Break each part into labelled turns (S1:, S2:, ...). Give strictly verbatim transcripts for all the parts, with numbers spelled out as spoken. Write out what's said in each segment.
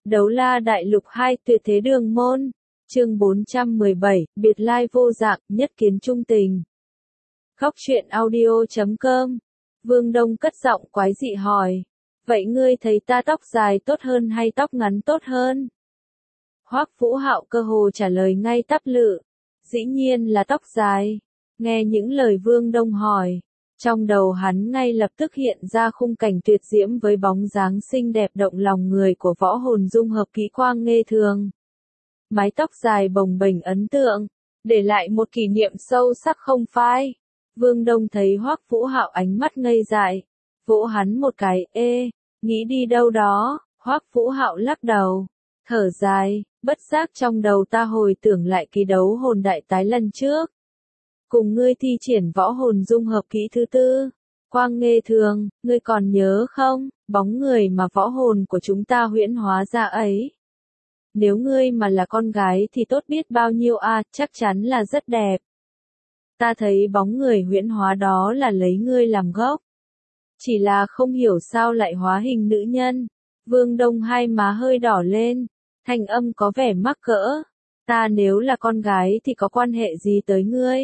S1: Đấu la đại lục hai tuyệt thế đường môn. Chương bốn trăm mười bảy, biệt lai vô dạng, nhất kiến trung tình. Góc truyện audio chấm com. Vương Đông cất giọng quái dị hỏi. Vậy ngươi thấy ta tóc dài tốt hơn hay tóc ngắn tốt hơn? Hoắc Vũ Hạo cơ hồ trả lời ngay tắp lự. Dĩ nhiên là tóc dài. Nghe những lời Vương Đông hỏi. Trong đầu hắn ngay lập tức hiện ra khung cảnh tuyệt diễm với bóng dáng xinh đẹp động lòng người của võ hồn dung hợp kỹ quang nghê thường. Mái tóc dài bồng bềnh ấn tượng, để lại một kỷ niệm sâu sắc không phai. Vương Đông thấy Hoắc Vũ Hạo ánh mắt ngây dại, vỗ hắn một cái, ê, nghĩ đi đâu đó. Hoắc Vũ Hạo lắc đầu, thở dài, bất giác trong đầu ta hồi tưởng lại kỳ đấu hồn đại tái lần trước. Cùng ngươi thi triển võ hồn dung hợp kỹ thứ tư, quang nghê thường, ngươi còn nhớ không, bóng người mà võ hồn của chúng ta huyễn hóa ra ấy. Nếu ngươi mà là con gái thì tốt biết bao nhiêu a, à, chắc chắn là rất đẹp. Ta thấy bóng người huyễn hóa đó là lấy ngươi làm gốc. Chỉ là không hiểu sao lại hóa hình nữ nhân. Vương Đông hai má hơi đỏ lên, thanh âm có vẻ mắc cỡ. Ta nếu là con gái thì có quan hệ gì tới ngươi?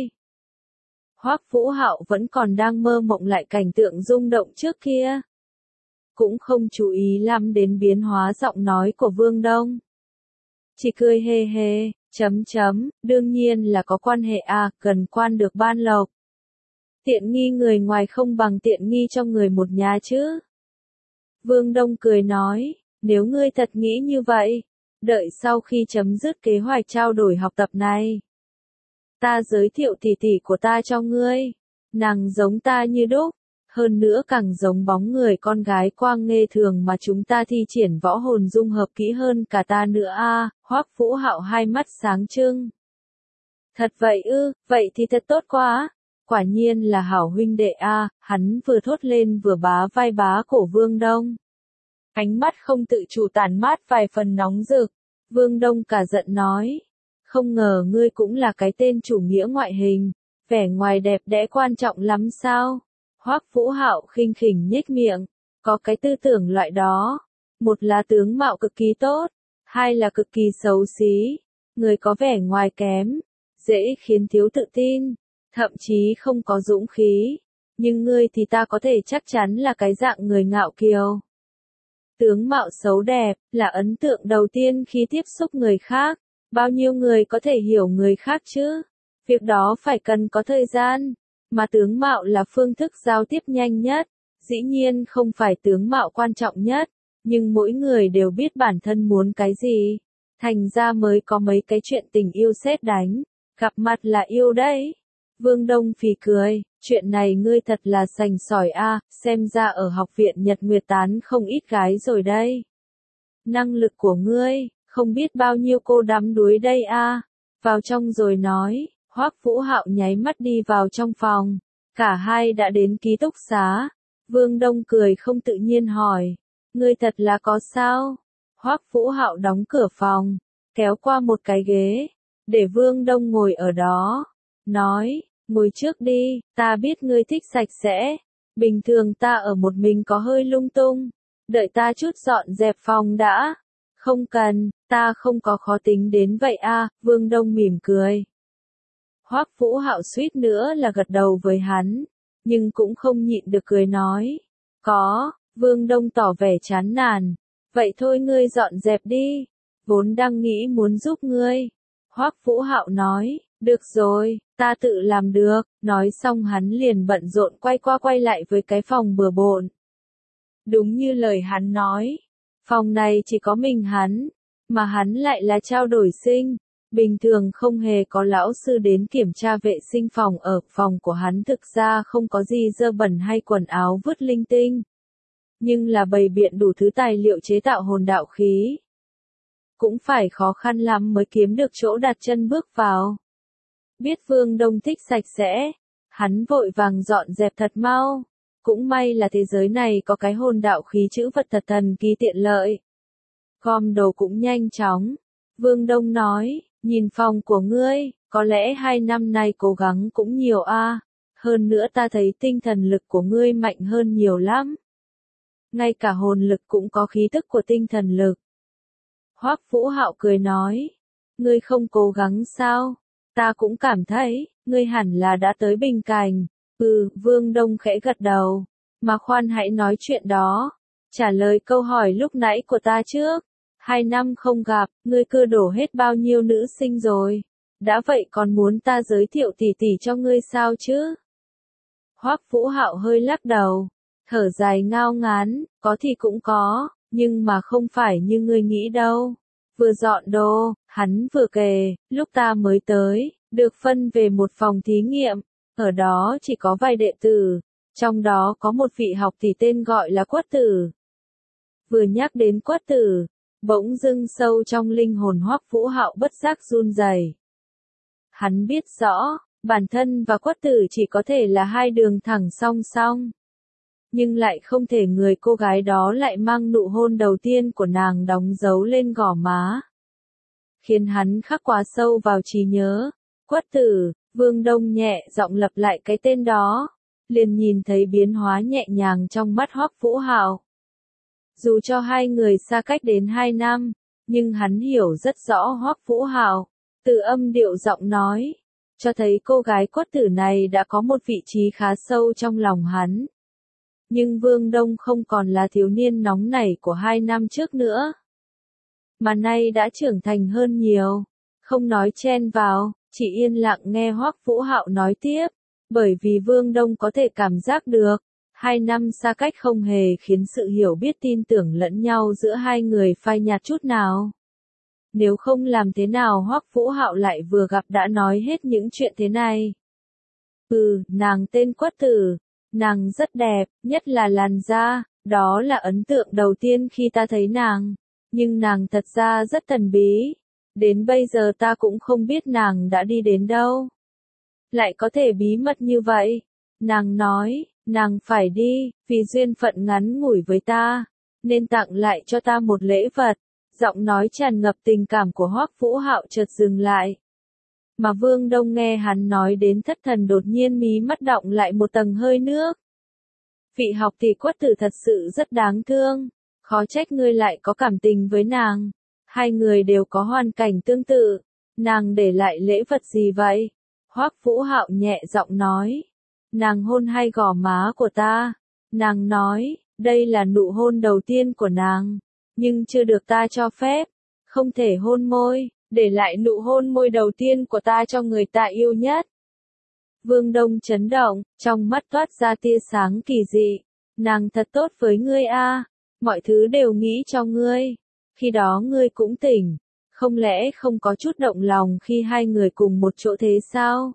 S1: Hoắc Vũ Hạo vẫn còn đang mơ mộng lại cảnh tượng rung động trước kia. Cũng không chú ý lắm đến biến hóa giọng nói của Vương Đông. Chỉ cười hề hề, chấm chấm, đương nhiên là có quan hệ à, cần quan được ban lộc. Tiện nghi người ngoài không bằng tiện nghi cho người một nhà chứ. Vương Đông cười nói, nếu ngươi thật nghĩ như vậy, đợi sau khi chấm dứt kế hoạch trao đổi học tập này. Ta giới thiệu tỷ tỷ của ta cho ngươi, nàng giống ta như đúc, hơn nữa càng giống bóng người con gái quang nghê thường mà chúng ta thi triển võ hồn dung hợp kỹ hơn cả ta nữa a. À, Hoắc Vũ Hạo hai mắt sáng trưng. Thật vậy ư, vậy thì thật tốt quá, quả nhiên là hảo huynh đệ a. À, hắn vừa thốt lên vừa bá vai bá cổ Vương Đông. Ánh mắt không tự chủ tản mát vài phần nóng rực, Vương Đông cả giận nói. Không ngờ ngươi cũng là cái tên chủ nghĩa ngoại hình, vẻ ngoài đẹp đẽ quan trọng lắm sao? Hoắc Vũ Hạo khinh khỉnh nhếch miệng, có cái tư tưởng loại đó, một là tướng mạo cực kỳ tốt, hai là cực kỳ xấu xí, người có vẻ ngoài kém, dễ khiến thiếu tự tin, thậm chí không có dũng khí, nhưng ngươi thì ta có thể chắc chắn là cái dạng người ngạo kiều. Tướng mạo xấu đẹp là ấn tượng đầu tiên khi tiếp xúc người khác. Bao nhiêu người có thể hiểu người khác chứ? Việc đó phải cần có thời gian, mà tướng mạo là phương thức giao tiếp nhanh nhất. Dĩ nhiên không phải tướng mạo quan trọng nhất, nhưng mỗi người đều biết bản thân muốn cái gì. Thành ra mới có mấy cái chuyện tình yêu sét đánh, gặp mặt là yêu đấy. Vương Đông phì cười, chuyện này ngươi thật là sành sỏi a, xem ra ở học viện Nhật Nguyệt tán không ít gái rồi đây. Năng lực của ngươi, không biết bao nhiêu cô đắm đuối đây a. À. Vào trong rồi nói, Hoắc Vũ Hạo nháy mắt đi vào trong phòng. Cả hai đã đến ký túc xá. Vương Đông cười không tự nhiên hỏi, ngươi thật là có sao? Hoắc Vũ Hạo đóng cửa phòng, kéo qua một cái ghế, để Vương Đông ngồi ở đó. Nói, ngồi trước đi, ta biết ngươi thích sạch sẽ. Bình thường ta ở một mình có hơi lung tung. Đợi ta chút dọn dẹp phòng đã. Không cần, ta không có khó tính đến vậy a. À, Vương Đông mỉm cười. Hoắc Vũ Hạo suýt nữa là gật đầu với hắn, nhưng cũng không nhịn được cười nói. Có, Vương Đông tỏ vẻ chán nản. Vậy thôi ngươi dọn dẹp đi, vốn đang nghĩ muốn giúp ngươi. Hoắc Vũ Hạo nói, được rồi, ta tự làm được. Nói xong hắn liền bận rộn quay qua quay lại với cái phòng bừa bộn. Đúng như lời hắn nói. Phòng này chỉ có mình hắn, mà hắn lại là trao đổi sinh. Bình thường không hề có lão sư đến kiểm tra vệ sinh phòng ở phòng của hắn thực ra không có gì dơ bẩn hay quần áo vứt linh tinh. Nhưng là bày biện đủ thứ tài liệu chế tạo hồn đạo khí. Cũng phải khó khăn lắm mới kiếm được chỗ đặt chân bước vào. Biết Vương Đông thích sạch sẽ, hắn vội vàng dọn dẹp thật mau. Cũng may là thế giới này có cái hồn đạo khí chữ vật thật thần kỳ tiện lợi. Gom đồ cũng nhanh chóng. Vương Đông nói, nhìn phòng của ngươi, có lẽ hai năm nay cố gắng cũng nhiều a. À. Hơn nữa ta thấy tinh thần lực của ngươi mạnh hơn nhiều lắm. Ngay cả hồn lực cũng có khí tức của tinh thần lực. Hoắc Vũ Hạo cười nói, ngươi không cố gắng sao? Ta cũng cảm thấy, ngươi hẳn là đã tới Bình Cảnh. Ừ, Vương Đông khẽ gật đầu. Mà khoan hãy nói chuyện đó. Trả lời câu hỏi lúc nãy của ta trước. Hai năm không gặp, ngươi cưa đổ hết bao nhiêu nữ sinh rồi. Đã vậy còn muốn ta giới thiệu tỉ tỉ cho ngươi sao chứ? Hoắc Vũ Hạo hơi lắc đầu. Thở dài ngao ngán, có thì cũng có, nhưng mà không phải như ngươi nghĩ đâu. Vừa dọn đồ, hắn vừa kể, lúc ta mới tới, được phân về một phòng thí nghiệm, ở đó chỉ có vài đệ tử, trong đó có một vị học tỷ tên gọi là Quất Tử. Vừa nhắc đến Quất Tử, bỗng dưng sâu trong linh hồn Hoắc Vũ Hạo bất giác run rẩy. Hắn biết rõ, bản thân và Quất Tử chỉ có thể là hai đường thẳng song song. Nhưng lại không thể người cô gái đó lại mang nụ hôn đầu tiên của nàng đóng dấu lên gò má. Khiến hắn khắc quá sâu vào trí nhớ. Quất Tử, Vương Đông nhẹ giọng lặp lại cái tên đó, liền nhìn thấy biến hóa nhẹ nhàng trong mắt Hoắc Vũ Hạo. Dù cho hai người xa cách đến hai năm, nhưng hắn hiểu rất rõ Hoắc Vũ Hạo, từ âm điệu giọng nói, cho thấy cô gái Quất Tử này đã có một vị trí khá sâu trong lòng hắn. Nhưng Vương Đông không còn là thiếu niên nóng nảy của hai năm trước nữa, mà nay đã trưởng thành hơn nhiều, không nói chen vào, chỉ yên lặng nghe Hoắc Vũ Hạo nói tiếp, bởi vì Vương Đông có thể cảm giác được, hai năm xa cách không hề khiến sự hiểu biết tin tưởng lẫn nhau giữa hai người phai nhạt chút nào. Nếu không làm thế nào Hoắc Vũ Hạo lại vừa gặp đã nói hết những chuyện thế này. Ừ, nàng tên Quất Tử, nàng rất đẹp, nhất là làn da, đó là ấn tượng đầu tiên khi ta thấy nàng, nhưng nàng thật ra rất thần bí, đến bây giờ ta cũng không biết nàng đã đi đến đâu. Lại có thể bí mật như vậy, nàng nói, nàng phải đi, vì duyên phận ngắn ngủi với ta, nên tặng lại cho ta một lễ vật. Giọng nói tràn ngập tình cảm của Hoắc Vũ Hạo chợt dừng lại. Mà Vương Đông nghe hắn nói đến thất thần đột nhiên mí mắt đọng lại một tầng hơi nước. Vị học tỷ Quất Tử thật sự rất đáng thương, khó trách ngươi lại có cảm tình với nàng. Hai người đều có hoàn cảnh tương tự, nàng để lại lễ vật gì vậy? Hoắc Vũ Hạo nhẹ giọng nói, nàng hôn hai gò má của ta. Nàng nói, đây là nụ hôn đầu tiên của nàng, nhưng chưa được ta cho phép, không thể hôn môi, để lại nụ hôn môi đầu tiên của ta cho người ta yêu nhất. Vương Đông chấn động, trong mắt toát ra tia sáng kỳ dị, nàng thật tốt với ngươi a, mọi thứ đều nghĩ cho ngươi, khi đó ngươi cũng tỉnh, không lẽ không có chút động lòng khi hai người cùng một chỗ thế sao?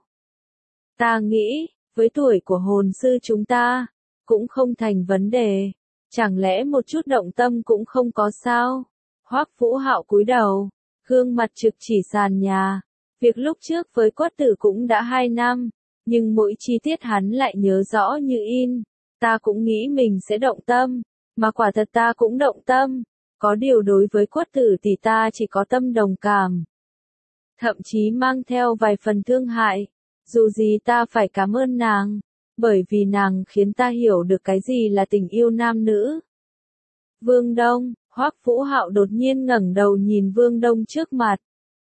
S1: Ta nghĩ, với tuổi của hồn sư chúng ta, cũng không thành vấn đề. Chẳng lẽ một chút động tâm cũng không có sao? Hoắc Vũ Hạo cúi đầu, gương mặt trực chỉ sàn nhà. Việc lúc trước với Quất Tử cũng đã hai năm, nhưng mỗi chi tiết hắn lại nhớ rõ như in. Ta cũng nghĩ mình sẽ động tâm, mà quả thật ta cũng động tâm. Có điều đối với Quất Tử thì ta chỉ có tâm đồng cảm. Thậm chí mang theo vài phần thương hại. Dù gì ta phải cảm ơn nàng. Bởi vì nàng khiến ta hiểu được cái gì là tình yêu nam nữ. Vương Đông, Hoắc Vũ Hạo đột nhiên ngẩng đầu nhìn Vương Đông trước mặt.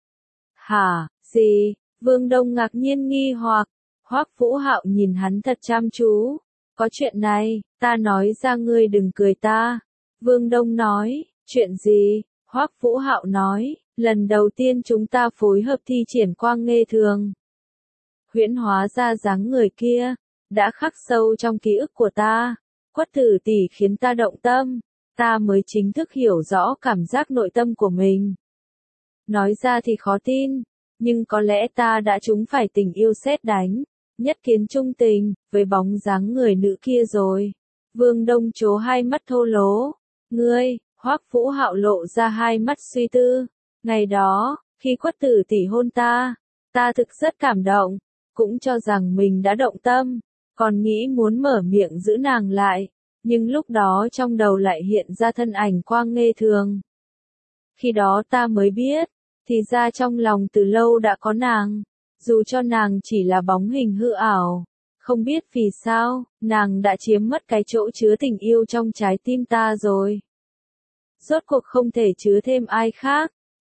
S1: Hả, gì? Vương Đông ngạc nhiên nghi hoặc. Hoắc Vũ Hạo nhìn hắn thật chăm chú. Có chuyện này, ta nói ra ngươi đừng cười ta. Vương Đông nói, chuyện gì? Hoắc Vũ Hạo nói, lần đầu tiên chúng ta phối hợp thi triển quang nghê thường. Huyễn hóa ra dáng người kia, đã khắc sâu trong ký ức của ta. Quất Tử tỷ khiến ta động tâm, ta mới chính thức hiểu rõ cảm giác nội tâm của mình. Nói ra thì khó tin, nhưng có lẽ ta đã trúng phải tình yêu sét đánh, nhất kiến trung tình, với bóng dáng người nữ kia rồi. Vương Đông trố hai mắt thô lố. Ngươi, Hoắc Vũ Hạo lộ ra hai mắt suy tư. Ngày đó, khi Quất Tử tỷ hôn ta, ta thực rất cảm động, cũng cho rằng mình đã động tâm, còn nghĩ muốn mở miệng giữ nàng lại, nhưng lúc đó trong đầu lại hiện ra thân ảnh quang nghê thường. Khi đó ta mới biết, thì ra trong lòng từ lâu đã có nàng, dù cho nàng chỉ là bóng hình hư ảo. Không biết vì sao, nàng đã chiếm mất cái chỗ chứa tình yêu trong trái tim ta rồi. Rốt cuộc không thể chứa thêm ai khác,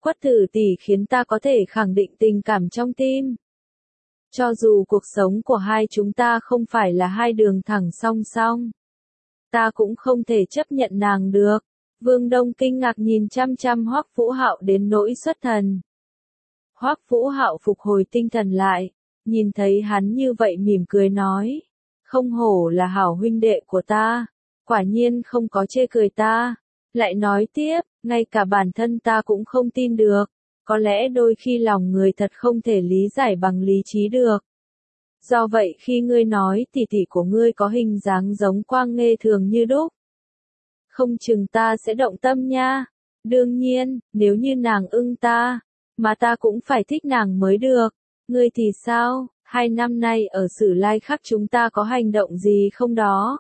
S1: Quất Tử tỷ khiến ta có thể khẳng định tình cảm trong tim. Cho dù cuộc sống của hai chúng ta không phải là hai đường thẳng song song, ta cũng không thể chấp nhận nàng được. Vương Đông kinh ngạc nhìn chăm chăm Hoắc Vũ Hạo đến nỗi xuất thần. Hoắc Vũ Hạo phục hồi tinh thần lại, nhìn thấy hắn như vậy mỉm cười nói, không hổ là hảo huynh đệ của ta, quả nhiên không có chê cười ta. Lại nói tiếp, ngay cả bản thân ta cũng không tin được, có lẽ đôi khi lòng người thật không thể lý giải bằng lý trí được. Do vậy khi ngươi nói tỷ tỷ của ngươi có hình dáng giống Quang Nghê Thường như đúc, không chừng ta sẽ động tâm nha. Đương nhiên, nếu như nàng ưng ta, mà ta cũng phải thích nàng mới được. Ngươi thì sao, hai năm nay ở Sử Lai Khắc chúng ta có hành động gì không đó?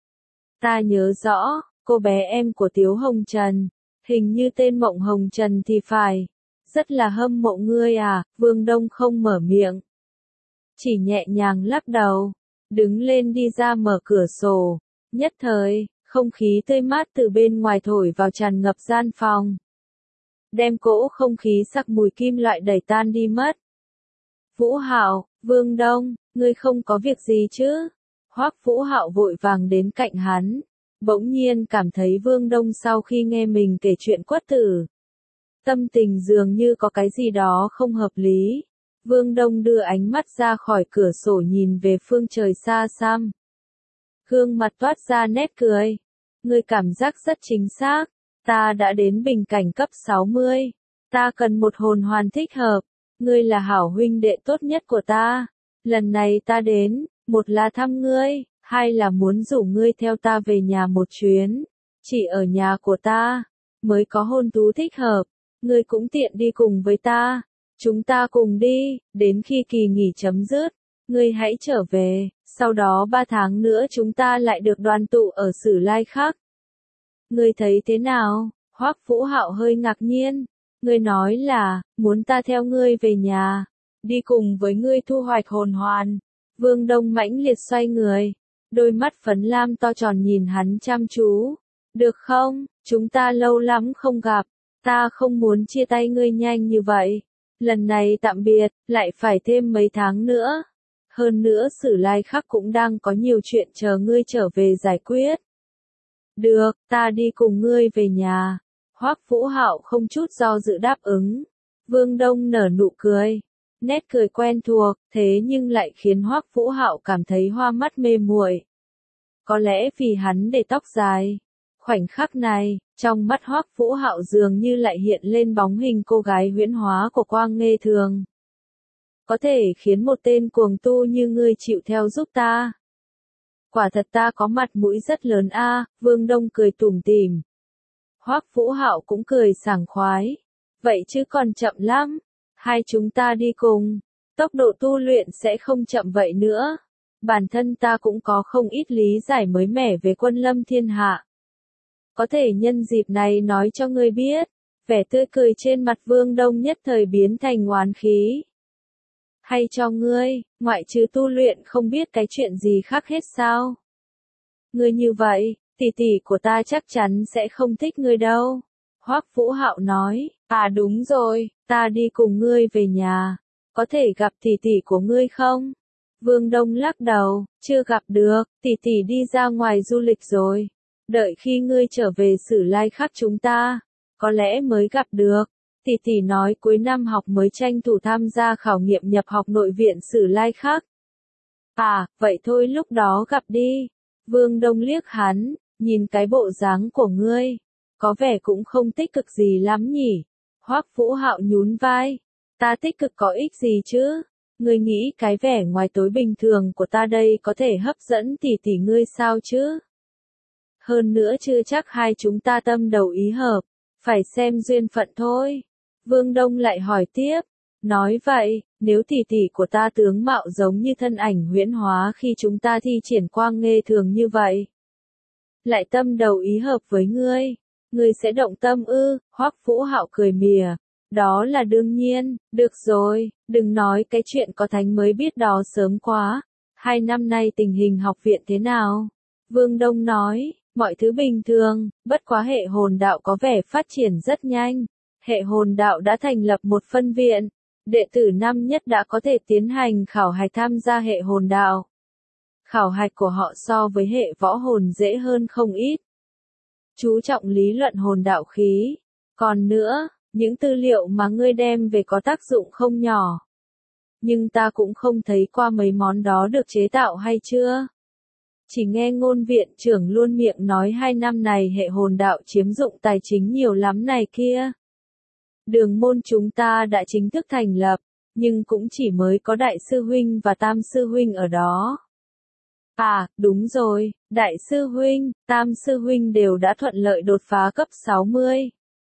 S1: Ta nhớ rõ, cô bé em của Tiếu Hồng Trần, hình như tên Mộng Hồng Trần thì phải, rất là hâm mộ ngươi à. Vương Đông không mở miệng, chỉ nhẹ nhàng lắc đầu, đứng lên đi ra mở cửa sổ. Nhất thời, không khí tươi mát từ bên ngoài thổi vào tràn ngập gian phòng, đem cỗ không khí sắc mùi kim loại đẩy tan đi mất. Vũ Hạo, Vương Đông, ngươi không có việc gì chứ? Hoắc Vũ Hạo vội vàng đến cạnh hắn, bỗng nhiên cảm thấy Vương Đông sau khi nghe mình kể chuyện Quất Tử, tâm tình dường như có cái gì đó không hợp lý. Vương Đông đưa ánh mắt ra khỏi cửa sổ nhìn về phương trời xa xăm, gương mặt toát ra nét cười. Ngươi cảm giác rất chính xác, ta đã đến bình cảnh cấp sáu mươi, ta cần một hồn hoàn thích hợp, ngươi là hảo huynh đệ tốt nhất của ta. Lần này ta đến, một là thăm ngươi, hai là muốn rủ ngươi theo ta về nhà một chuyến. Chỉ ở nhà của ta, mới có hôn thú thích hợp, ngươi cũng tiện đi cùng với ta. Chúng ta cùng đi, đến khi kỳ nghỉ chấm dứt, ngươi hãy trở về, sau đó ba tháng nữa chúng ta lại được đoàn tụ ở Sử Lai Khắc. Ngươi thấy thế nào? Hoắc Vũ Hạo hơi ngạc nhiên. Ngươi nói là, muốn ta theo ngươi về nhà, đi cùng với ngươi thu hoạch hồn hoàn. Vương Đông mãnh liệt xoay người, đôi mắt phấn lam to tròn nhìn hắn chăm chú. Được không, chúng ta lâu lắm không gặp, ta không muốn chia tay ngươi nhanh như vậy. Lần này tạm biệt, lại phải thêm mấy tháng nữa. Hơn nữa Sử Lai Khắc cũng đang có nhiều chuyện chờ ngươi trở về giải quyết. Được, ta đi cùng ngươi về nhà. Hoắc Vũ Hạo không chút do dự đáp ứng. Vương Đông nở nụ cười, nét cười quen thuộc, thế nhưng lại khiến Hoắc Vũ Hạo cảm thấy hoa mắt mê muội. Có lẽ vì hắn để tóc dài. Khoảnh khắc này, trong mắt Hoắc Vũ Hạo dường như lại hiện lên bóng hình cô gái huyễn hóa của Quang Nghê Thường. Có thể khiến một tên cuồng tu như ngươi chịu theo giúp ta. Quả thật ta có mặt mũi rất lớn a. À, Vương Đông cười tủm tỉm. Hoắc Vũ Hạo cũng cười sảng khoái. Vậy chứ còn chậm lắm. Hai chúng ta đi cùng, tốc độ tu luyện sẽ không chậm vậy nữa. Bản thân ta cũng có không ít lý giải mới mẻ về Quân Lâm Thiên Hạ. Có thể nhân dịp này nói cho ngươi biết. Vẻ tươi cười trên mặt Vương Đông nhất thời biến thành oán khí. Hay cho ngươi, ngoại trừ tu luyện không biết cái chuyện gì khác hết sao? Ngươi như vậy, tỷ tỷ của ta chắc chắn sẽ không thích ngươi đâu. Hoắc Vũ Hạo nói, à đúng rồi, ta đi cùng ngươi về nhà. Có thể gặp tỷ tỷ của ngươi không? Vương Đông lắc đầu, chưa gặp được, tỷ tỷ đi ra ngoài du lịch rồi. Đợi khi ngươi trở về Sử Lai Khắc chúng ta, có lẽ mới gặp được. Tỷ tỷ nói cuối năm học mới tranh thủ tham gia khảo nghiệm nhập học nội viện Sử Lai Khắc. À, vậy thôi lúc đó gặp đi. Vương Đông liếc hắn, nhìn cái bộ dáng của ngươi, có vẻ cũng không tích cực gì lắm nhỉ. Hoắc Vũ Hạo nhún vai, ta tích cực có ích gì chứ? Ngươi nghĩ cái vẻ ngoài tối bình thường của ta đây có thể hấp dẫn tỷ tỷ ngươi sao chứ? Hơn nữa chưa chắc hai chúng ta tâm đầu ý hợp, phải xem duyên phận thôi. Vương Đông lại hỏi tiếp, nói vậy, nếu tỷ tỷ của ta tướng mạo giống như thân ảnh huyễn hóa khi chúng ta thi triển Quang Nghê Thường như vậy, lại tâm đầu ý hợp với ngươi, ngươi sẽ động tâm ư? Hoắc Vũ Hạo cười mỉa, đó là đương nhiên. Được rồi, đừng nói cái chuyện có thánh mới biết đó sớm quá. Hai năm nay tình hình học viện thế nào? Vương Đông nói, mọi thứ bình thường, bất quá hệ hồn đạo có vẻ phát triển rất nhanh. hệ hồn đạo đã thành lập một phân viện, đệ tử năm nhất đã có thể tiến hành khảo hạch tham gia hệ hồn đạo. Khảo hạch của họ so với hệ võ hồn dễ hơn không ít. Chú trọng lý luận hồn đạo khí. Còn nữa, những tư liệu mà ngươi đem về có tác dụng không nhỏ. Nhưng ta cũng không thấy qua mấy món đó được chế tạo hay chưa. Chỉ nghe ngôn viện trưởng luôn miệng nói hai năm này hệ hồn đạo chiếm dụng tài chính nhiều lắm này kia. Đường môn chúng ta đã chính thức thành lập, nhưng cũng chỉ mới có đại sư huynh và tam sư huynh ở đó. À, đúng rồi, đại sư huynh, tam sư huynh đều đã thuận lợi đột phá cấp sáu mươi.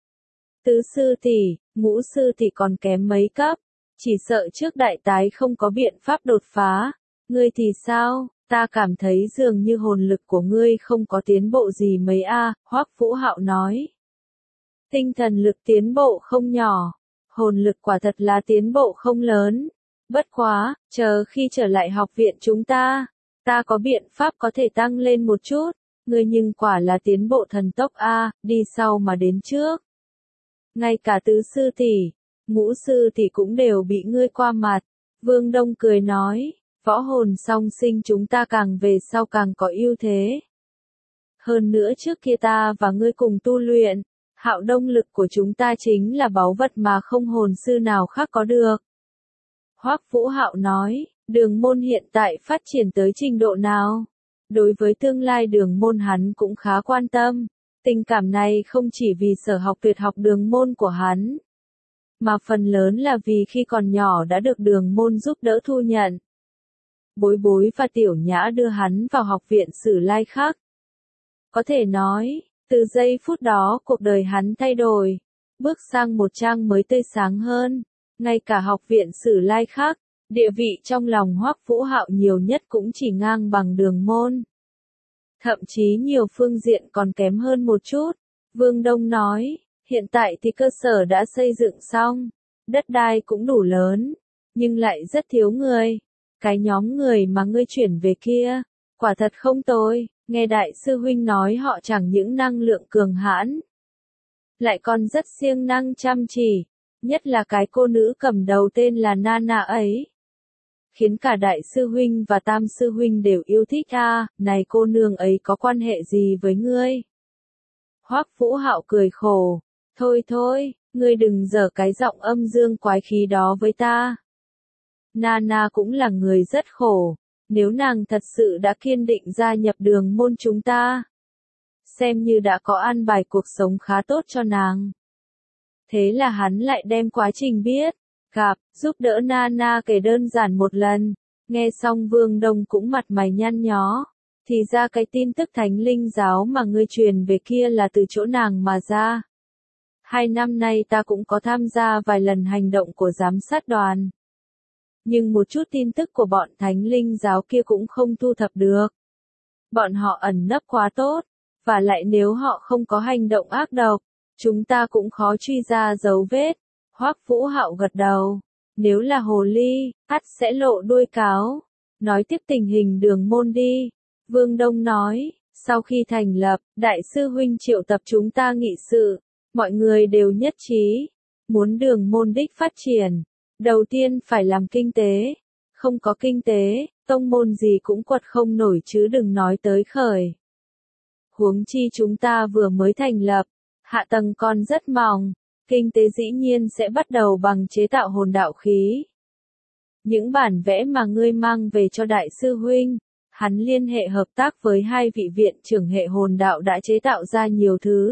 S1: Tứ sư tỷ, ngũ sư tỷ còn kém mấy cấp, chỉ sợ trước đại tái không có biện pháp đột phá. Ngươi thì sao? Ta cảm thấy dường như hồn lực của ngươi không có tiến bộ gì mấy a, Hoắc Vũ Hạo nói. Tinh thần lực tiến bộ không nhỏ, hồn lực quả thật là tiến bộ không lớn. Bất quá, chờ khi trở lại học viện chúng ta, ta có biện pháp có thể tăng lên một chút, ngươi nhưng quả là tiến bộ thần tốc a, đi sau mà đến trước. Ngay cả tứ sư tỷ, ngũ sư tỷ cũng đều bị ngươi qua mặt. Vương Đông cười nói, võ hồn song sinh chúng ta càng về sau càng có ưu thế. Hơn nữa trước kia ta và ngươi cùng tu luyện, Hạo Đông lực của chúng ta chính là báu vật mà không hồn sư nào khác có được. Hoắc Vũ Hạo nói, đường môn hiện tại phát triển tới trình độ nào? Đối với tương lai đường môn hắn cũng khá quan tâm. Tình cảm này không chỉ vì sở học tuyệt học đường môn của hắn, mà phần lớn là vì khi còn nhỏ đã được đường môn giúp đỡ thu nhận. Bối Bối và Tiểu Nhã đưa hắn vào học viện Sử Lai Khắc. Có thể nói, từ giây phút đó cuộc đời hắn thay đổi, bước sang một trang mới tươi sáng hơn. Ngay cả học viện Sử Lai Khắc, địa vị trong lòng Hoắc Vũ Hạo nhiều nhất cũng chỉ ngang bằng đường môn. Thậm chí nhiều phương diện còn kém hơn một chút. Vương Đông nói, hiện tại thì cơ sở đã xây dựng xong, đất đai cũng đủ lớn, nhưng lại rất thiếu người. Cái nhóm người mà ngươi chuyển về kia, quả thật không tồi, nghe đại sư huynh nói họ chẳng những năng lượng cường hãn, lại còn rất siêng năng chăm chỉ, nhất là cái cô nữ cầm đầu tên là Nana ấy. Khiến cả đại sư huynh và tam sư huynh đều yêu thích a, à, này cô nương ấy có quan hệ gì với ngươi? Hoắc Vũ Hạo cười khổ, thôi thôi, ngươi đừng giở cái giọng âm dương quái khí đó với ta. Nana cũng là người rất khổ, nếu nàng thật sự đã kiên định gia nhập đường môn chúng ta, xem như đã có an bài cuộc sống khá tốt cho nàng. Thế là hắn lại đem quá trình biết, gặp, giúp đỡ Nana kể đơn giản một lần. Nghe xong Vương Đông cũng mặt mày nhăn nhó. Thì ra cái tin tức thánh linh giáo mà ngươi truyền về kia là từ chỗ nàng mà ra. Hai năm nay ta cũng có tham gia vài lần hành động của giám sát đoàn. Nhưng một chút tin tức của bọn thánh linh giáo kia cũng không thu thập được. Bọn họ ẩn nấp quá tốt, và lại nếu họ không có hành động ác độc, chúng ta cũng khó truy ra dấu vết. Hoắc Vũ Hạo gật đầu, nếu là hồ ly, ắt sẽ lộ đuôi cáo. Nói tiếp tình hình đường môn đi. Vương Đông nói, sau khi thành lập, đại sư huynh triệu tập chúng ta nghị sự, mọi người đều nhất trí, muốn đường môn đích phát triển. Đầu tiên phải làm kinh tế, không có kinh tế, tông môn gì cũng quật không nổi chứ đừng nói tới khởi. Huống chi chúng ta vừa mới thành lập, hạ tầng còn rất mỏng, kinh tế dĩ nhiên sẽ bắt đầu bằng chế tạo hồn đạo khí. Những bản vẽ mà ngươi mang về cho đại sư huynh, hắn liên hệ hợp tác với hai vị viện trưởng hệ hồn đạo đã chế tạo ra nhiều thứ.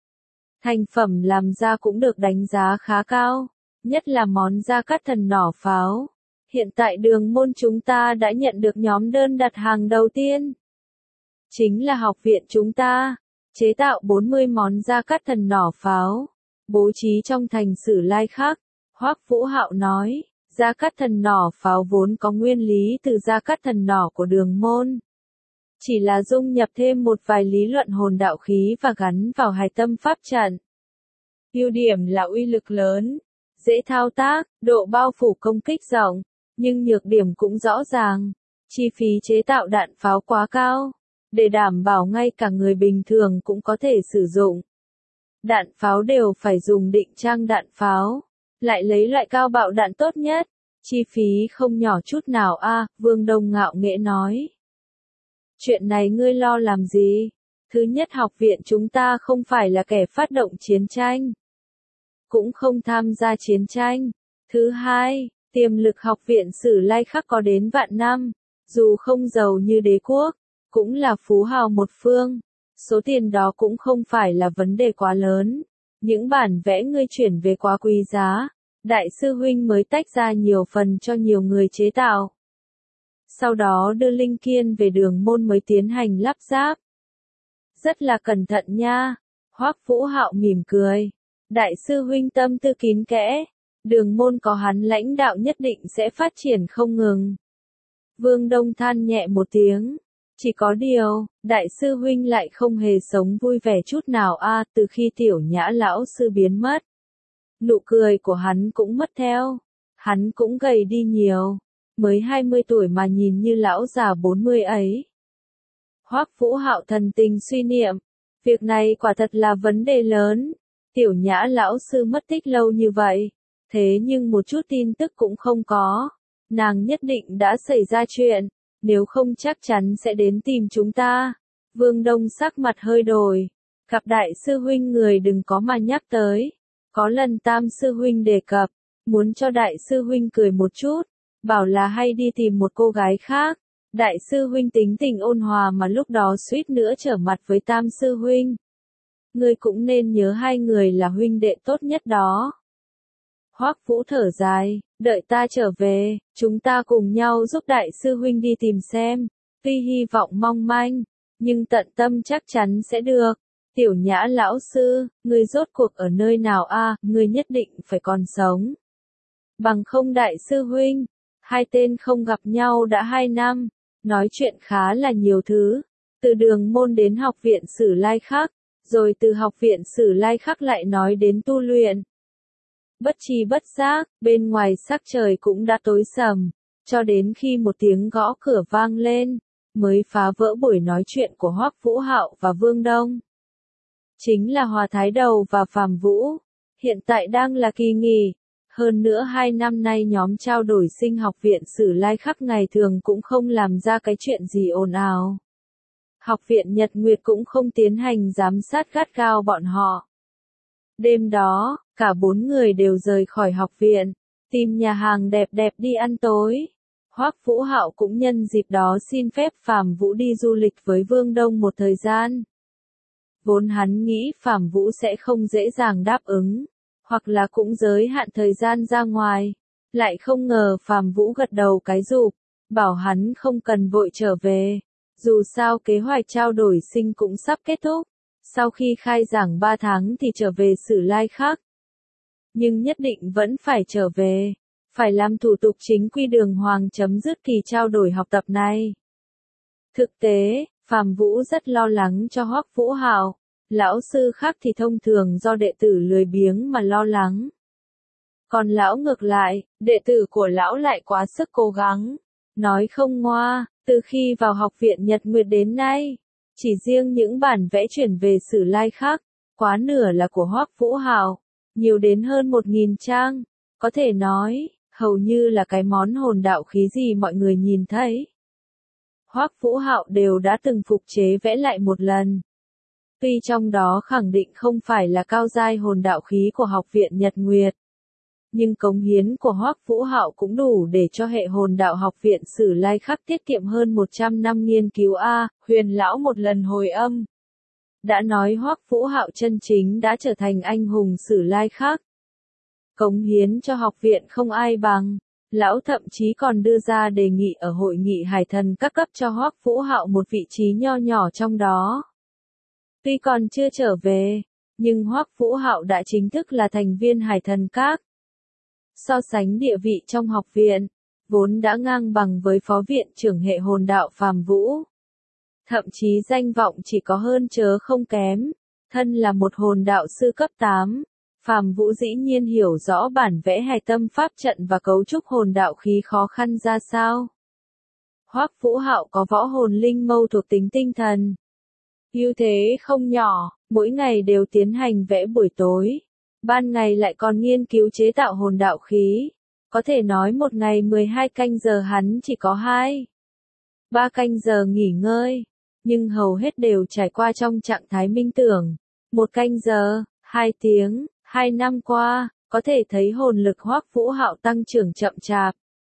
S1: Thành phẩm làm ra cũng được đánh giá khá cao, nhất là món gia cát thần nỏ pháo. Hiện tại đường môn chúng ta đã nhận được nhóm đơn đặt hàng đầu tiên. Chính là học viện chúng ta, chế tạo bốn mươi món gia cát thần nỏ pháo, bố trí trong thành Sử Lai Khắc. Hoắc Vũ Hạo nói, gia cát thần nỏ pháo vốn có nguyên lý từ gia cát thần nỏ của đường môn. Chỉ là dung nhập thêm một vài lý luận hồn đạo khí và gắn vào hài tâm pháp trận. Ưu điểm là uy lực lớn, dễ thao tác, độ bao phủ công kích rộng, nhưng nhược điểm cũng rõ ràng. Chi phí chế tạo đạn pháo quá cao, để đảm bảo ngay cả người bình thường cũng có thể sử dụng. Đạn pháo đều phải dùng định trang đạn pháo, lại lấy loại cao bạo đạn tốt nhất, chi phí không nhỏ chút nào a, à, Vương Đông ngạo nghễ nói. Chuyện này ngươi lo làm gì? Thứ nhất, học viện chúng ta không phải là kẻ phát động chiến tranh, cũng không tham gia chiến tranh. Thứ hai, tiềm lực học viện Sử Lai Khắc có đến vạn năm, dù không giàu như đế quốc, cũng là phú hào một phương. Số tiền đó cũng không phải là vấn đề quá lớn. Những bản vẽ ngươi chuyển về quá quý giá, đại sư huynh mới tách ra nhiều phần cho nhiều người chế tạo. Sau đó đưa linh kiên về Đường Môn mới tiến hành lắp ráp. Rất là cẩn thận nha. Hoắc Vũ Hạo mỉm cười. Đại sư huynh tâm tư kín kẽ, Đường Môn có hắn lãnh đạo nhất định sẽ phát triển không ngừng. Vương Đông than nhẹ một tiếng. Chỉ có điều, đại sư huynh lại không hề sống vui vẻ chút nào a, à, từ khi Tiểu Nhã lão sư biến mất. Nụ cười của hắn cũng mất theo. Hắn cũng gầy đi nhiều. Mới hai mươi tuổi mà nhìn như lão già bốn mươi ấy. Hoắc Vũ Hạo thần tình suy niệm. Việc này quả thật là vấn đề lớn. Tiểu Nhã lão sư mất tích lâu như vậy. Thế nhưng một chút tin tức cũng không có. Nàng nhất định đã xảy ra chuyện. Nếu không chắc chắn sẽ đến tìm chúng ta. Vương Đông sắc mặt hơi đổi. Gặp đại sư huynh người đừng có mà nhắc tới. Có lần Tam sư huynh đề cập. Muốn cho đại sư huynh cười một chút. Bảo là hay đi tìm một cô gái khác. Đại sư huynh tính tình ôn hòa mà lúc đó suýt nữa trở mặt với Tam sư huynh. Ngươi cũng nên nhớ hai người là huynh đệ tốt nhất đó. Hoắc Vũ thở dài, đợi ta trở về, chúng ta cùng nhau giúp đại sư huynh đi tìm xem. Tuy hy vọng mong manh, nhưng tận tâm chắc chắn sẽ được. Tiểu Nhã lão sư, ngươi rốt cuộc ở nơi nào a? À, ngươi nhất định phải còn sống. Bằng không đại sư huynh, hai tên không gặp nhau đã hai năm, nói chuyện khá là nhiều thứ. Từ Đường Môn đến học viện Sử Lai Khắc, rồi từ học viện Sử Lai Khắc lại nói đến tu luyện. Bất tri bất giác, bên ngoài sắc trời cũng đã tối sầm, cho đến khi một tiếng gõ cửa vang lên, mới phá vỡ buổi nói chuyện của Hoắc Vũ Hạo và Vương Đông. Chính là Hòa Thái Đầu và Phàm Vũ, hiện tại đang là kỳ nghỉ, hơn nữa hai năm nay nhóm trao đổi sinh học viện Sử Lai Khắc ngày thường cũng không làm ra cái chuyện gì ồn ào. Học viện Nhật Nguyệt cũng không tiến hành giám sát gắt gao bọn họ. Đêm đó, cả bốn người đều rời khỏi học viện, tìm nhà hàng đẹp đẹp đi ăn tối. Hoắc Vũ Hạo cũng nhân dịp đó xin phép Phàm Vũ đi du lịch với Vương Đông một thời gian. Vốn hắn nghĩ Phàm Vũ sẽ không dễ dàng đáp ứng, hoặc là cũng giới hạn thời gian ra ngoài. Lại không ngờ Phàm Vũ gật đầu cái rụp, bảo hắn không cần vội trở về. Dù sao kế hoạch trao đổi sinh cũng sắp kết thúc. Sau khi khai giảng ba tháng thì trở về Sử Lai Khắc. Nhưng nhất định vẫn phải trở về. Phải làm thủ tục chính quy đường hoàng chấm dứt kỳ trao đổi học tập này. Thực tế, Phàm Vũ rất lo lắng cho Hoắc Vũ Hạo. Lão sư khác thì thông thường do đệ tử lười biếng mà lo lắng. Còn lão ngược lại, đệ tử của lão lại quá sức cố gắng. Nói không ngoa, từ khi vào học viện Nhật Nguyệt đến nay, chỉ riêng những bản vẽ chuyển về Sử Lai Khắc, quá nửa là của Hoắc Vũ Hạo, nhiều đến hơn một nghìn trang, có thể nói, hầu như là cái món hồn đạo khí gì mọi người nhìn thấy. Hoắc Vũ Hạo đều đã từng phục chế vẽ lại một lần. Tuy trong đó khẳng định không phải là cao giai hồn đạo khí của học viện Nhật Nguyệt, nhưng cống hiến của Hoắc Vũ Hạo cũng đủ để cho hệ hồn đạo học viện Sử Lai Khắc tiết kiệm hơn một trăm năm nghiên cứu a. Huyền lão một lần hồi âm đã nói Hoắc Vũ Hạo chân chính đã trở thành anh hùng Sử Lai Khắc. Cống hiến cho học viện không ai bằng, lão thậm chí còn đưa ra đề nghị ở hội nghị hải thần các cấp cho Hoắc Vũ Hạo một vị trí nho nhỏ trong đó. Tuy còn chưa trở về, nhưng Hoắc Vũ Hạo đã chính thức là thành viên hải thần các. So sánh địa vị trong học viện, vốn đã ngang bằng với phó viện trưởng hệ hồn đạo Phàm Vũ. Thậm chí danh vọng chỉ có hơn chớ không kém, thân là một hồn đạo sư cấp tám, Phàm Vũ dĩ nhiên hiểu rõ bản vẽ hài tâm pháp trận và cấu trúc hồn đạo khí khó khăn ra sao. Hoắc Vũ Hạo có võ hồn linh mâu thuộc tính tinh thần. Ưu thế không nhỏ, mỗi ngày đều tiến hành vẽ buổi tối. Ban ngày lại còn nghiên cứu chế tạo hồn đạo khí. Có thể nói một ngày mười hai canh giờ hắn chỉ có hai, ba canh giờ nghỉ ngơi. Nhưng hầu hết đều trải qua trong trạng thái minh tưởng. Một canh giờ, hai tiếng, hai năm qua, có thể thấy hồn lực Hoắc Vũ Hạo tăng trưởng chậm chạp.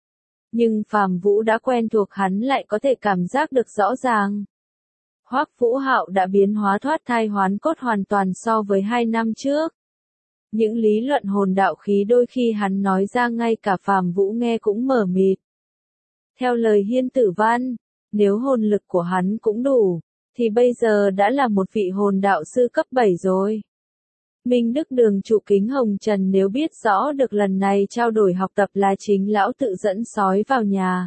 S1: Nhưng Phàm Vũ đã quen thuộc hắn lại có thể cảm giác được rõ ràng. Hoắc Vũ Hạo đã biến hóa thoát thai hoán cốt hoàn toàn so với hai năm trước. Những lý luận hồn đạo khí đôi khi hắn nói ra ngay cả Phàm Vũ nghe cũng mờ mịt. Theo lời Hiên Tử Văn, nếu hồn lực của hắn cũng đủ, thì bây giờ đã là một vị hồn đạo sư cấp bảy rồi. Minh Đức Đường chủ Kính Hồng Trần nếu biết rõ được lần này trao đổi học tập là chính lão tự dẫn sói vào nhà.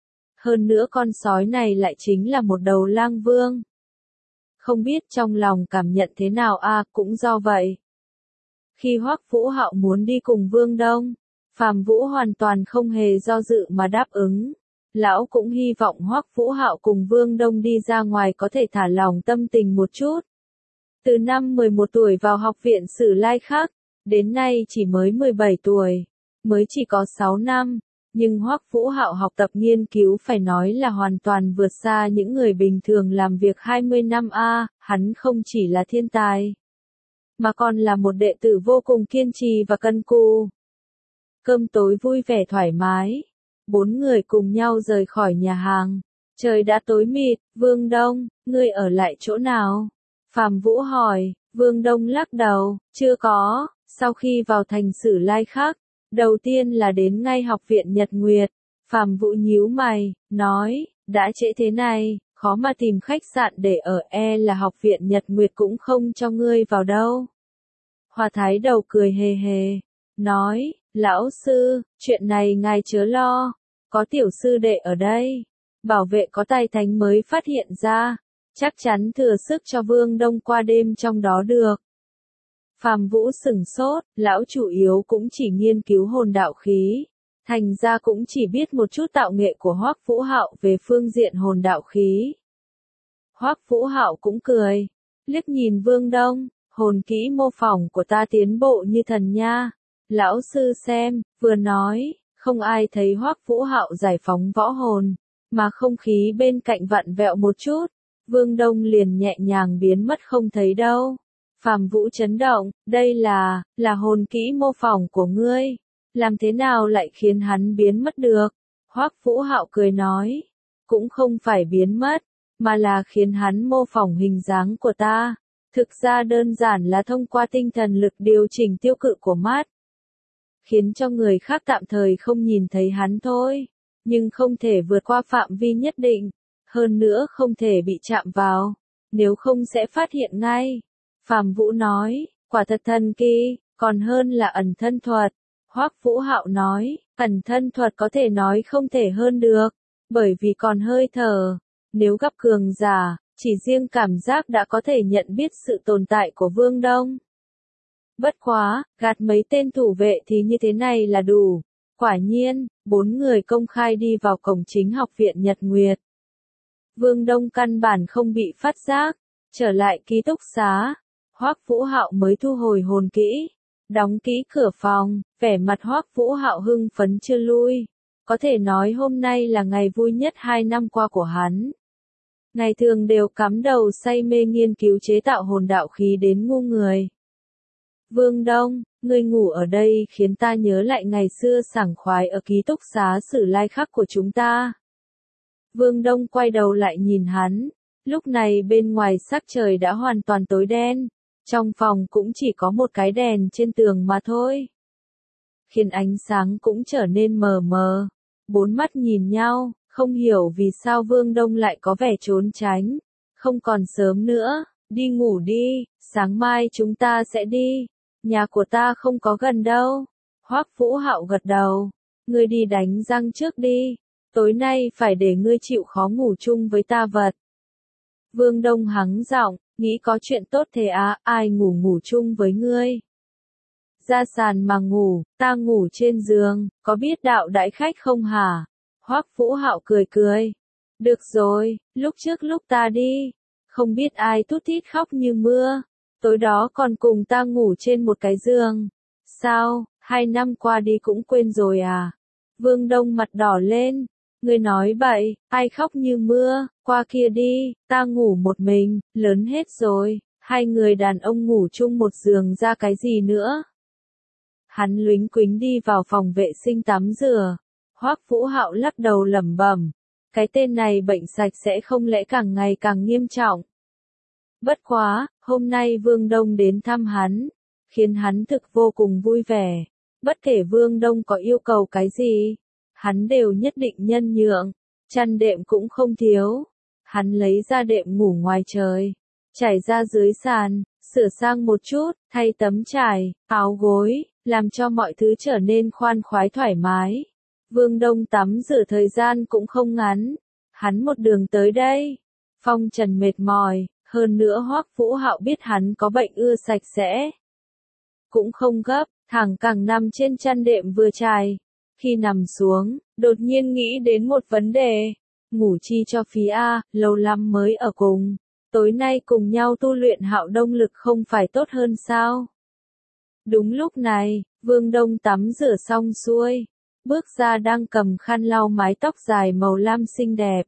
S1: Hơn nữa con sói này lại chính là một đầu lang vương. Không biết trong lòng cảm nhận thế nào a à, cũng do vậy. Khi Hoắc Vũ Hạo muốn đi cùng Vương Đông, Phàm Vũ hoàn toàn không hề do dự mà đáp ứng. Lão cũng hy vọng Hoắc Vũ Hạo cùng Vương Đông đi ra ngoài có thể thả lỏng tâm tình một chút. Từ năm mười một tuổi vào học viện Sử Lai Khắc, đến nay chỉ mới mười bảy tuổi, mới chỉ có sáu năm, nhưng Hoắc Vũ Hạo học tập nghiên cứu phải nói là hoàn toàn vượt xa những người bình thường làm việc hai mươi năm a, hắn không chỉ là thiên tài, mà còn là một đệ tử vô cùng kiên trì và cần cù. Cơm tối vui vẻ thoải mái, bốn người cùng nhau rời khỏi nhà hàng. Trời đã tối mịt, Vương Đông, ngươi ở lại chỗ nào? Phàm Vũ hỏi, Vương Đông lắc đầu, chưa có, sau khi vào thành Sử Lai Khắc, đầu tiên là đến ngay học viện Nhật Nguyệt. Phàm Vũ nhíu mày, nói, đã trễ thế này, khó mà tìm khách sạn để ở, e là học viện Nhật Nguyệt cũng không cho ngươi vào đâu. Hoa Thái Đầu cười hề hề, nói, lão sư, chuyện này ngài chớ lo, có tiểu sư đệ ở đây, bảo vệ có tài thánh mới phát hiện ra, chắc chắn thừa sức cho Vương Đông qua đêm trong đó được. Phàm Vũ sửng sốt, lão chủ yếu cũng chỉ nghiên cứu hồn đạo khí, thành ra cũng chỉ biết một chút tạo nghệ của Hoắc Vũ Hạo về phương diện hồn đạo khí. Hoắc Vũ Hạo cũng cười, liếc nhìn Vương Đông, hồn kỹ mô phỏng của ta tiến bộ như thần nha. Lão sư xem, vừa nói, không ai thấy Hoắc Vũ Hạo giải phóng võ hồn, mà không khí bên cạnh vặn vẹo một chút, Vương Đông liền nhẹ nhàng biến mất không thấy đâu. Phàm Vũ chấn động, đây là, là hồn kỹ mô phỏng của ngươi, làm thế nào lại khiến hắn biến mất được? Hoắc Vũ Hạo cười nói, cũng không phải biến mất, mà là khiến hắn mô phỏng hình dáng của ta. Thực ra đơn giản là thông qua tinh thần lực điều chỉnh tiêu cự của mắt, khiến cho người khác tạm thời không nhìn thấy hắn thôi, nhưng không thể vượt qua phạm vi nhất định, hơn nữa không thể bị chạm vào, nếu không sẽ phát hiện ngay. Phàm Vũ nói, quả thật thần kỳ, còn hơn là ẩn thân thuật. Hoắc Vũ Hạo nói, ẩn thân thuật có thể nói không thể hơn được, bởi vì còn hơi thở, nếu gặp cường giả, chỉ riêng cảm giác đã có thể nhận biết sự tồn tại của Vương Đông. Bất quá, gạt mấy tên thủ vệ thì như thế này là đủ. Quả nhiên, bốn người công khai đi vào cổng chính học viện Nhật Nguyệt. Vương Đông căn bản không bị phát giác, trở lại ký túc xá. Hoắc Vũ Hạo mới thu hồi hồn kỹ, đóng kỹ cửa phòng, vẻ mặt Hoắc Vũ Hạo hưng phấn chưa lui. Có thể nói hôm nay là ngày vui nhất hai năm qua của hắn. Ngày thường đều cắm đầu say mê nghiên cứu chế tạo hồn đạo khí đến ngu người. Vương Đông, ngươi ngủ ở đây khiến ta nhớ lại ngày xưa sảng khoái ở ký túc xá Sử Lai Khắc của chúng ta. Vương Đông quay đầu lại nhìn hắn, lúc này bên ngoài sắc trời đã hoàn toàn tối đen, trong phòng cũng chỉ có một cái đèn trên tường mà thôi. Khiến ánh sáng cũng trở nên mờ mờ, bốn mắt nhìn nhau, không hiểu vì sao Vương Đông lại có vẻ trốn tránh. Không còn sớm nữa, đi ngủ đi, sáng mai chúng ta sẽ đi. Nhà của ta không có gần đâu. Hoắc Vũ Hạo gật đầu. Ngươi đi đánh răng trước đi. Tối nay phải để ngươi chịu khó ngủ chung với ta vật. Vương Đông hắng giọng, nghĩ có chuyện tốt thế à, ai ngủ ngủ chung với ngươi. Ra sàn mà ngủ, ta ngủ trên giường, có biết đạo đãi khách không hả? Hoắc Vũ Hạo cười cười. Được rồi, lúc trước lúc ta đi. không biết ai thút thít khóc như mưa, tối đó còn cùng ta ngủ trên một cái giường. Sao, hai năm qua đi cũng quên rồi à? Vương Đông mặt đỏ lên, ngươi nói bậy, ai khóc như mưa, qua kia đi, ta ngủ một mình, lớn hết rồi, hai người đàn ông ngủ chung một giường ra cái gì nữa. Hắn lúnh quính đi vào phòng vệ sinh tắm rửa, Hoắc Vũ Hạo lắc đầu lẩm bẩm, cái tên này bệnh sạch sẽ không lẽ càng ngày càng nghiêm trọng. Bất quá, hôm nay Vương Đông đến thăm hắn, khiến hắn thực vô cùng vui vẻ, bất kể Vương Đông có yêu cầu cái gì, hắn đều nhất định nhân nhượng, chăn đệm cũng không thiếu. Hắn lấy ra đệm ngủ ngoài trời, trải ra dưới sàn, sửa sang một chút, thay tấm trải, áo gối, làm cho mọi thứ trở nên khoan khoái thoải mái. Vương Đông tắm rửa thời gian cũng không ngắn, hắn một đường tới đây, phong trần mệt mỏi, hơn nữa Hoắc Vũ Hạo biết hắn có bệnh ưa sạch sẽ. Cũng không gấp, thẳng cẳng nằm trên chăn đệm vừa trải. Khi nằm xuống, đột nhiên nghĩ đến một vấn đề. Ngủ chi cho phí a, lâu lắm mới ở cùng. Tối nay cùng nhau tu luyện Hạo Đông lực không phải tốt hơn sao? Đúng lúc này, Vương Đông tắm rửa xong xuôi. Bước ra đang cầm khăn lau mái tóc dài màu lam xinh đẹp.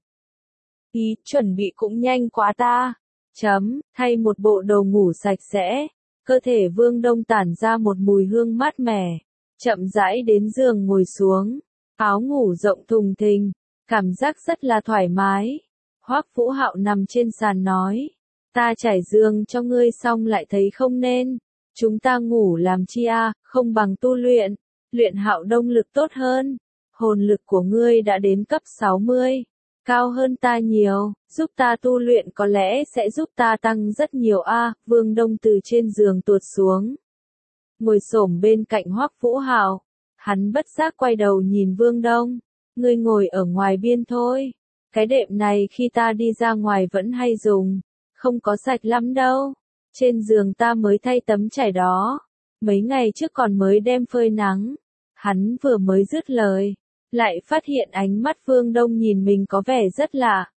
S1: Ý, chuẩn bị cũng nhanh quá ta. Chấm, thay một bộ đồ ngủ sạch sẽ. Cơ thể Vương Đông tản ra một mùi hương mát mẻ. Chậm rãi đến giường ngồi xuống. Áo ngủ rộng thùng thình. Cảm giác rất là thoải mái. Hoắc Vũ Hạo nằm trên sàn nói. Ta trải giường cho ngươi xong lại thấy không nên. Chúng ta ngủ làm chi a, không bằng tu luyện. Luyện Hạo Đông lực tốt hơn. Hồn lực của ngươi đã đến cấp sáu mươi. Cao hơn ta nhiều, giúp ta tu luyện có lẽ sẽ giúp ta tăng rất nhiều a. Vương Đông từ trên giường tuột xuống. Ngồi xổm bên cạnh Hoắc Vũ Hạo. Hắn bất giác quay đầu nhìn Vương Đông. Ngươi ngồi ở ngoài biên thôi. Cái đệm này khi ta đi ra ngoài vẫn hay dùng. Không có sạch lắm đâu. Trên giường ta mới thay tấm trải đó. Mấy ngày trước còn mới đem phơi nắng. Hắn vừa mới dứt lời. Lại phát hiện ánh mắt Vương Đông nhìn mình có vẻ rất lạ.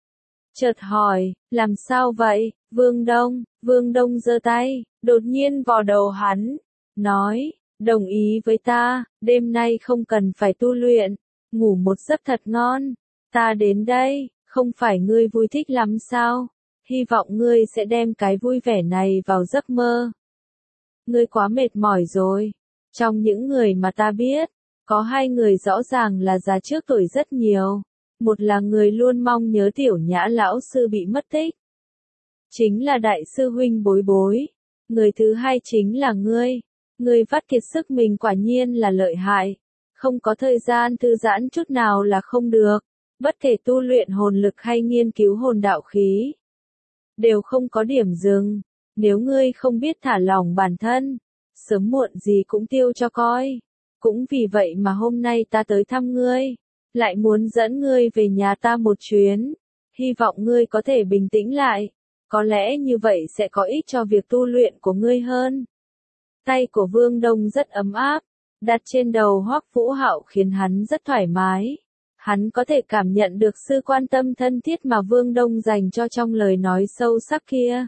S1: Chợt hỏi, làm sao vậy, Vương Đông? Vương Đông giơ tay, đột nhiên vò đầu hắn. Nói, đồng ý với ta, đêm nay không cần phải tu luyện. Ngủ một giấc thật ngon. Ta đến đây, không phải ngươi vui thích lắm sao? Hy vọng ngươi sẽ đem cái vui vẻ này vào giấc mơ. Ngươi quá mệt mỏi rồi. Trong những người mà ta biết, có hai người rõ ràng là già trước tuổi rất nhiều. Một là người luôn mong nhớ tiểu Nhã lão sư bị mất tích. Chính là đại sư huynh Bối Bối. Người thứ hai chính là ngươi. Ngươi vắt kiệt sức mình quả nhiên là lợi hại. Không có thời gian thư giãn chút nào là không được. Bất kể tu luyện hồn lực hay nghiên cứu hồn đạo khí. Đều không có điểm dừng. Nếu ngươi không biết thả lỏng bản thân, sớm muộn gì cũng tiêu cho coi. Cũng vì vậy mà hôm nay ta tới thăm ngươi. Lại muốn dẫn ngươi về nhà ta một chuyến. Hy vọng ngươi có thể bình tĩnh lại. Có lẽ như vậy sẽ có ích cho việc tu luyện của ngươi hơn. Tay của Vương Đông rất ấm áp. Đặt trên đầu Hoắc Vũ Hạo khiến hắn rất thoải mái. Hắn có thể cảm nhận được sự quan tâm thân thiết mà Vương Đông dành cho trong lời nói sâu sắc kia.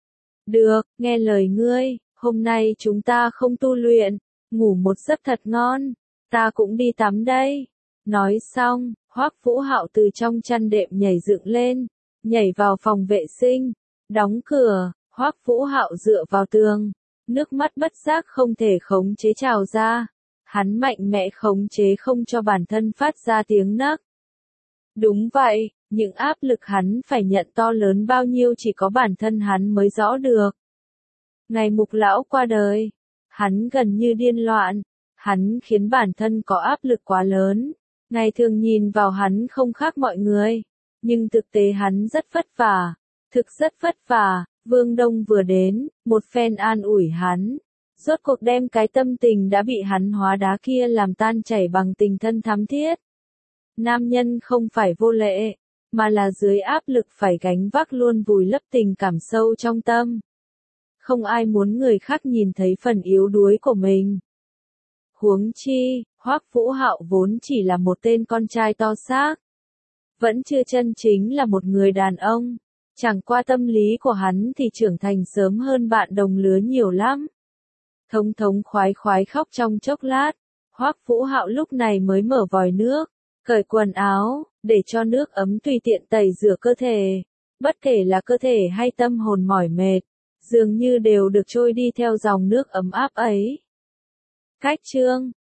S1: Được, nghe lời ngươi, hôm nay chúng ta không tu luyện, ngủ một giấc thật ngon, ta cũng đi tắm đây. Nói xong, Hoắc Vũ Hạo từ trong chăn đệm nhảy dựng lên, nhảy vào phòng vệ sinh, đóng cửa, Hoắc Vũ Hạo dựa vào tường, nước mắt bất giác không thể khống chế trào ra. Hắn mạnh mẽ khống chế không cho bản thân phát ra tiếng nấc. Đúng vậy, những áp lực hắn phải nhận to lớn bao nhiêu chỉ có bản thân hắn mới rõ được. Ngày Mục Lão qua đời, hắn gần như điên loạn, hắn khiến bản thân có áp lực quá lớn. Ngày thường nhìn vào hắn không khác mọi người, nhưng thực tế hắn rất vất vả, thực rất vất vả. Vương Đông vừa đến, một phen an ủi hắn. Rốt cuộc đem cái tâm tình đã bị hắn hóa đá kia làm tan chảy bằng tình thân thắm thiết. Nam nhân không phải vô lệ, mà là dưới áp lực phải gánh vác luôn vùi lấp tình cảm sâu trong tâm. Không ai muốn người khác nhìn thấy phần yếu đuối của mình. Huống chi, Hoắc Vũ Hạo vốn chỉ là một tên con trai to xác. Vẫn chưa chân chính là một người đàn ông. Chẳng qua tâm lý của hắn thì trưởng thành sớm hơn bạn đồng lứa nhiều lắm. Thống thống khoái khoái khóc trong chốc lát, Hoắc Vũ Hạo lúc này mới mở vòi nước, cởi quần áo, để cho nước ấm tùy tiện tẩy rửa cơ thể. Bất kể là cơ thể hay tâm hồn mỏi mệt, dường như đều được trôi đi theo dòng nước ấm áp ấy. Cách chương